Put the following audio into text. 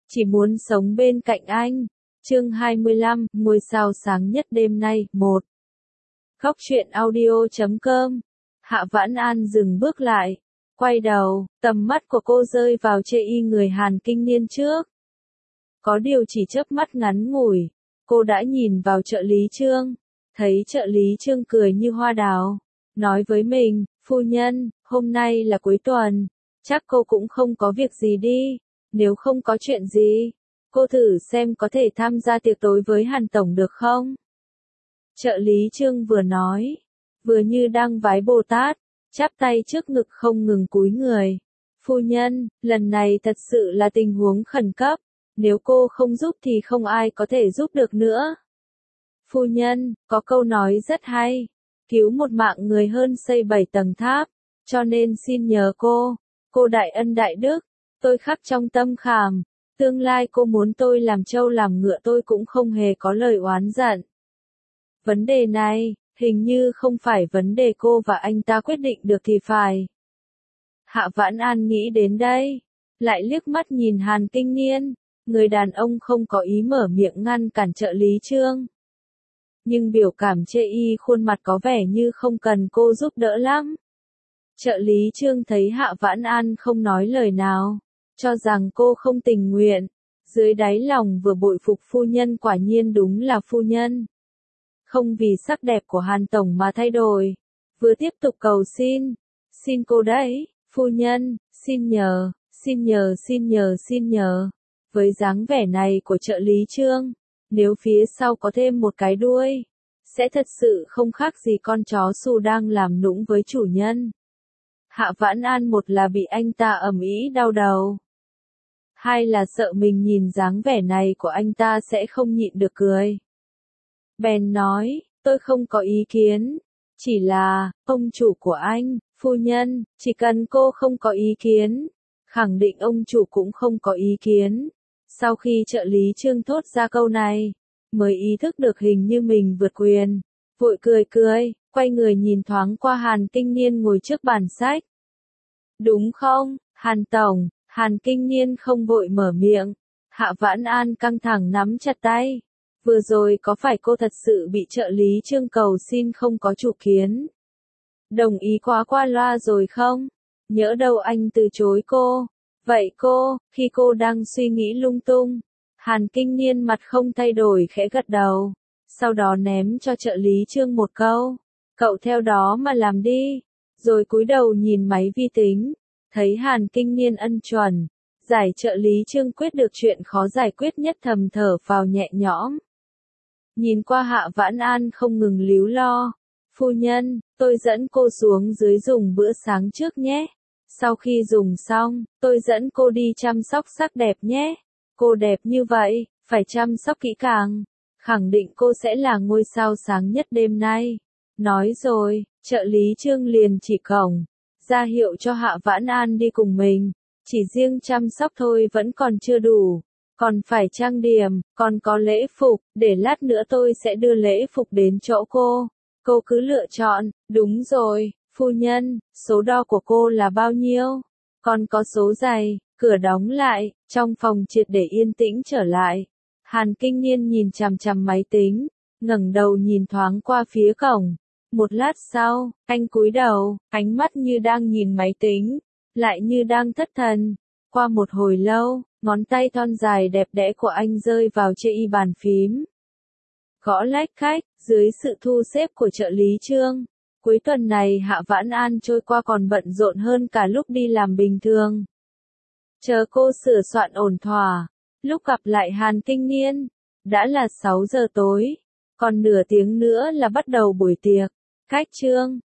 Chỉ muốn sống bên cạnh anh. Chương 25, ngôi sao sáng nhất đêm nay, 1. Góc truyện audio.com. Hạ Vãn An dừng bước lại, quay đầu, tầm mắt của cô rơi vào chê y người Hàn Kinh Niên trước. Có điều chỉ chớp mắt ngắn ngủi, cô đã nhìn vào trợ lý Trương, thấy trợ lý Trương cười như hoa đào, nói với mình, phu nhân, hôm nay là cuối tuần, chắc cô cũng không có việc gì đi, nếu không có chuyện gì, cô thử xem có thể tham gia tiệc tối với Hàn Tổng được không? Trợ lý Trương vừa nói, vừa như đang vái Bồ Tát, chắp tay trước ngực không ngừng cúi người. Phu nhân, lần này thật sự là tình huống khẩn cấp, nếu cô không giúp thì không ai có thể giúp được nữa. Phu nhân, có câu nói rất hay, cứu một mạng người hơn xây 7 tầng tháp, cho nên xin nhờ cô đại ân đại đức, tôi khắc trong tâm khảm, tương lai cô muốn tôi làm trâu làm ngựa tôi cũng không hề có lời oán giận. Vấn đề này, hình như không phải vấn đề cô và anh ta quyết định được thì phải. Hạ Vãn An nghĩ đến đây, lại liếc mắt nhìn Hàn Kinh Niên, người đàn ông không có ý mở miệng ngăn cản trợ lý Trương. Nhưng biểu cảm chê y khuôn mặt có vẻ như không cần cô giúp đỡ lắm. Trợ lý Trương thấy Hạ Vãn An không nói lời nào, cho rằng cô không tình nguyện, dưới đáy lòng vừa bội phục phu nhân quả nhiên đúng là phu nhân. Không vì sắc đẹp của Hàn Tổng mà thay đổi, vừa tiếp tục cầu xin cô đấy, phu nhân, xin nhờ. Với dáng vẻ này của trợ lý Trương, nếu phía sau có thêm một cái đuôi, sẽ thật sự không khác gì con chó xù đang làm nũng với chủ nhân. Hạ Vãn An một là bị anh ta ầm ĩ đau đầu, hai là sợ mình nhìn dáng vẻ này của anh ta sẽ không nhịn được cười. Bèn nói, tôi không có ý kiến, chỉ là, ông chủ của anh, phu nhân, chỉ cần cô không có ý kiến, khẳng định ông chủ cũng không có ý kiến. Sau khi trợ lý Trương thốt ra câu này, mới ý thức được hình như mình vượt quyền, vội cười, quay người nhìn thoáng qua Hàn Kinh Niên ngồi trước bàn sách. Đúng không, Hàn Tổng? Hàn Kinh Niên không vội mở miệng, Hạ Vãn An căng thẳng nắm chặt tay. Vừa rồi có phải cô thật sự bị trợ lý Trương cầu xin không có chủ kiến? Đồng ý quá qua loa rồi không? Nhỡ đâu anh từ chối cô. Vậy khi cô đang suy nghĩ lung tung, Hàn Kinh Niên mặt không thay đổi khẽ gật đầu, sau đó ném cho trợ lý Trương một câu, cậu theo đó mà làm đi, rồi cúi đầu nhìn máy vi tính, thấy Hàn Kinh Niên ân chuẩn, giải trợ lý Trương quyết được chuyện khó giải quyết nhất thầm thở phào nhẹ nhõm. Nhìn qua Hạ Vãn An không ngừng líu lo, phu nhân, tôi dẫn cô xuống dưới dùng bữa sáng trước nhé. Sau khi dùng xong, tôi dẫn cô đi chăm sóc sắc đẹp nhé. Cô đẹp như vậy, phải chăm sóc kỹ càng. Khẳng định cô sẽ là ngôi sao sáng nhất đêm nay. Nói rồi, trợ lý Trương liền chỉ cổng, ra hiệu cho Hạ Vãn An đi cùng mình. Chỉ riêng chăm sóc thôi vẫn còn chưa đủ. Còn phải trang điểm, còn có lễ phục, để lát nữa tôi sẽ đưa lễ phục đến chỗ cô. Cô cứ lựa chọn, đúng rồi. Phu nhân, số đo của cô là bao nhiêu? Còn có số giày, cửa đóng lại, trong phòng triệt để yên tĩnh trở lại. Hàn Kinh Niên nhìn chằm chằm máy tính, ngẩng đầu nhìn thoáng qua phía cổng. Một lát sau, anh cúi đầu, ánh mắt như đang nhìn máy tính, lại như đang thất thần. Qua một hồi lâu, ngón tay thon dài đẹp đẽ của anh rơi vào chê y bàn phím. Gõ lách khách, dưới sự thu xếp của trợ lý Trương. Cuối tuần này Hạ Vãn An trôi qua còn bận rộn hơn cả lúc đi làm bình thường. Chờ cô sửa soạn ổn thỏa, lúc gặp lại Hàn Kinh Niên, đã là 6 giờ tối, còn nửa tiếng nữa là bắt đầu buổi tiệc. Khách Trương,